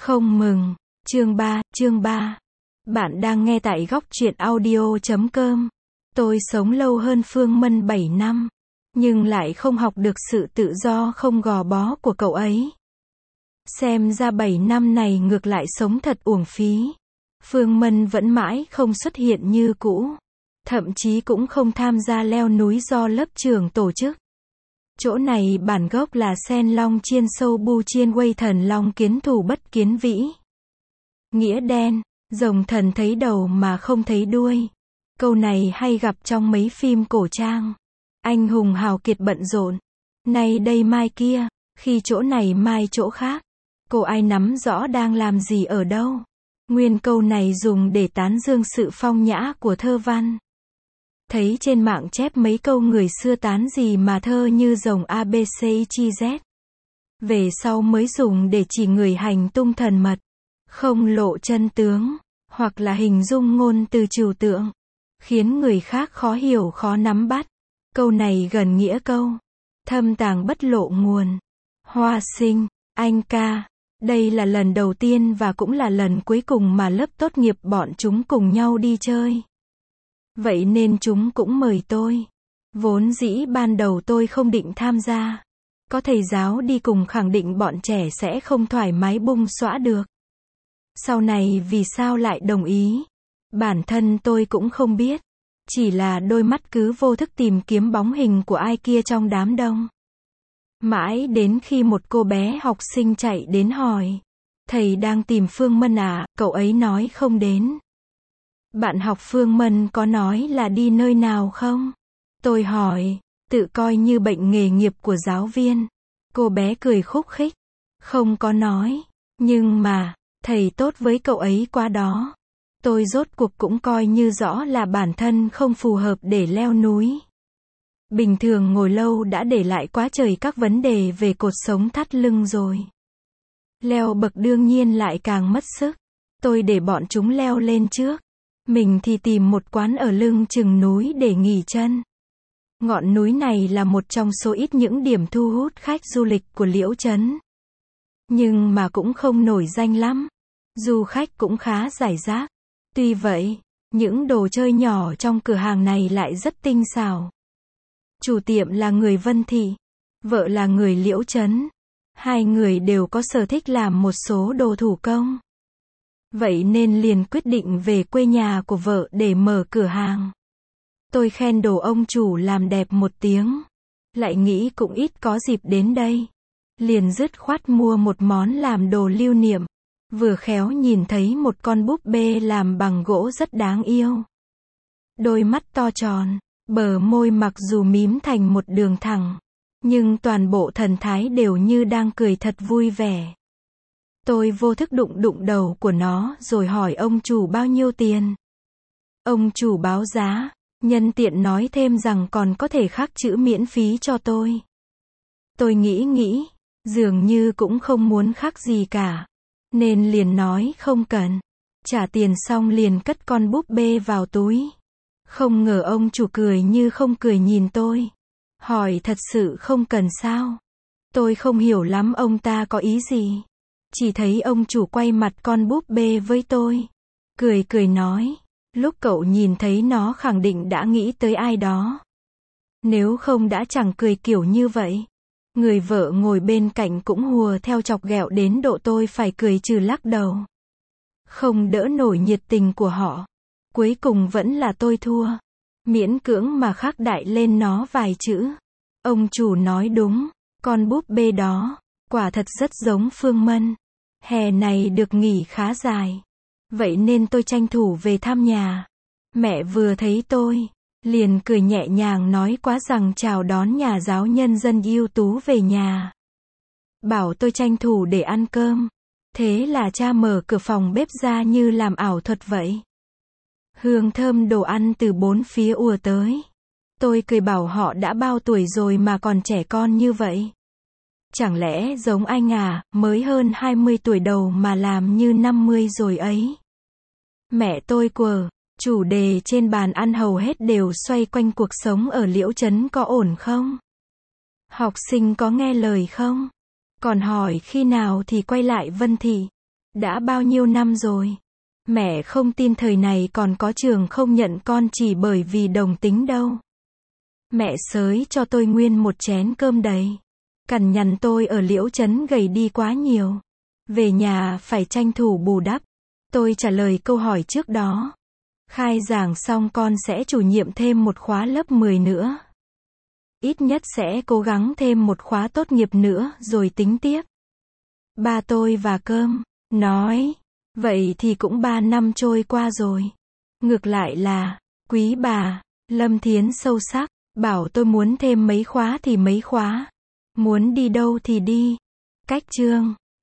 Không mừng. Chương 3. Bạn đang nghe tại góc truyện audio.com. Tôi sống lâu hơn Phương Mân 7 năm, nhưng lại không học được sự tự do không gò bó của cậu ấy. Xem ra 7 năm này ngược lại sống thật uổng phí. Phương Mân vẫn mãi không xuất hiện như cũ. Thậm chí cũng không tham gia leo núi do lớp trưởng tổ chức. Chỗ này bản gốc là Sen Long Chiên Sâu Bu Chiên Quây Thần Long Kiến Thủ Bất Kiến Vĩ. Nghĩa đen, rồng thần thấy đầu mà không thấy đuôi. Câu này hay gặp trong mấy phim cổ trang. Anh hùng hào kiệt bận rộn, nay đây mai kia, khi chỗ này mai chỗ khác. Cô ai nắm rõ đang làm gì ở đâu. Nguyên câu này dùng để tán dương sự phong nhã của thơ văn. Thấy trên mạng chép mấy câu người xưa tán gì mà thơ như rồng ABCYZ. Về sau mới dùng để chỉ người hành tung thần mật, không lộ chân tướng, hoặc là hình dung ngôn từ trừu tượng, khiến người khác khó hiểu khó nắm bắt. Câu này gần nghĩa câu, thâm tàng bất lộ nguồn. Hoa Sinh, anh ca, đây là lần đầu tiên và cũng là lần cuối cùng mà lớp tốt nghiệp bọn chúng cùng nhau đi chơi. Vậy nên chúng cũng mời tôi. Vốn dĩ ban đầu tôi không định tham gia. Có thầy giáo đi cùng khẳng định bọn trẻ sẽ không thoải mái bung xõa được. Sau này vì sao lại đồng ý? Bản thân tôi cũng không biết. Chỉ là đôi mắt cứ vô thức tìm kiếm bóng hình của ai kia trong đám đông. Mãi đến khi một cô bé học sinh chạy đến hỏi. Thầy đang tìm Phương Mân à? Cậu ấy nói không đến. Bạn học Phương Mân có nói là đi nơi nào không? Tôi hỏi, tự coi như bệnh nghề nghiệp của giáo viên. Cô bé cười khúc khích. Không có nói, nhưng mà, thầy tốt với cậu ấy quá đó. Tôi rốt cuộc cũng coi như rõ là bản thân không phù hợp để leo núi. Bình thường ngồi lâu đã để lại quá trời các vấn đề về cột sống thắt lưng rồi. Leo bậc đương nhiên lại càng mất sức. Tôi để bọn chúng leo lên trước. Mình thì tìm một quán ở lưng chừng núi để nghỉ chân. Ngọn núi này là một trong số ít những điểm thu hút khách du lịch của Liễu Trấn. Nhưng mà cũng không nổi danh lắm. Du khách cũng khá rải rác. Tuy vậy, những đồ chơi nhỏ trong cửa hàng này lại rất tinh xảo. Chủ tiệm là người Vân Thị, vợ là người Liễu Trấn. Hai người đều có sở thích làm một số đồ thủ công. Vậy nên liền quyết định về quê nhà của vợ để mở cửa hàng. Tôi khen đồ ông chủ làm đẹp một tiếng. Lại nghĩ cũng ít có dịp đến đây. Liền dứt khoát mua một món làm đồ lưu niệm. Vừa khéo nhìn thấy một con búp bê làm bằng gỗ rất đáng yêu. Đôi mắt to tròn, bờ môi mặc dù mím thành một đường thẳng. Nhưng toàn bộ thần thái đều như đang cười thật vui vẻ. Tôi vô thức đụng đầu của nó rồi hỏi ông chủ bao nhiêu tiền. Ông chủ báo giá, nhân tiện nói thêm rằng còn có thể khắc chữ miễn phí cho tôi. Tôi nghĩ, dường như cũng không muốn khắc gì cả. Nên liền nói không cần. Trả tiền xong liền cất con búp bê vào túi. Không ngờ ông chủ cười như không cười nhìn tôi. Hỏi thật sự không cần sao? Tôi không hiểu lắm ông ta có ý gì. Chỉ thấy ông chủ quay mặt con búp bê với tôi. Cười nói. Lúc cậu nhìn thấy nó khẳng định đã nghĩ tới ai đó. Nếu không đã chẳng cười kiểu như vậy. Người vợ ngồi bên cạnh cũng hùa theo chọc ghẹo đến độ tôi phải cười trừ lắc đầu. Không đỡ nổi nhiệt tình của họ. Cuối cùng vẫn là tôi thua. Miễn cưỡng mà khắc đại lên nó vài chữ. Ông chủ nói đúng. Con búp bê đó, quả thật rất giống Phương Mân. Hè này được nghỉ khá dài. Vậy nên tôi tranh thủ về thăm nhà. Mẹ vừa thấy tôi, liền cười nhẹ nhàng nói quá rằng chào đón nhà giáo nhân dân ưu tú về nhà. Bảo tôi tranh thủ để ăn cơm. Thế là cha mở cửa phòng bếp ra như làm ảo thuật vậy. Hương thơm đồ ăn từ bốn phía ùa tới. Tôi cười bảo họ đã bao tuổi rồi mà còn trẻ con như vậy. Chẳng lẽ giống anh à, mới hơn 20 tuổi đầu mà làm như 50 rồi ấy. Mẹ tôi quờ, chủ đề trên bàn ăn hầu hết đều xoay quanh cuộc sống ở Liễu Trấn có ổn không? Học sinh có nghe lời không? Còn hỏi khi nào thì quay lại Vân Thị. Đã bao nhiêu năm rồi. Mẹ không tin thời này còn có trường không nhận con chỉ bởi vì đồng tính đâu. Mẹ xới cho tôi nguyên một chén cơm đầy. Cằn nhằn tôi ở Liễu Trấn gầy đi quá nhiều. Về nhà phải tranh thủ bù đắp. Tôi trả lời câu hỏi trước đó. Khai giảng xong con sẽ chủ nhiệm thêm một khóa lớp 10 nữa. Ít nhất sẽ cố gắng thêm một khóa tốt nghiệp nữa rồi tính tiếp. Ba tôi và Cơm nói, vậy thì cũng 3 năm trôi qua rồi. Ngược lại là, quý bà, Lâm Thiến sâu sắc, bảo tôi muốn thêm mấy khóa thì mấy khóa. Muốn đi đâu thì đi. Cách chương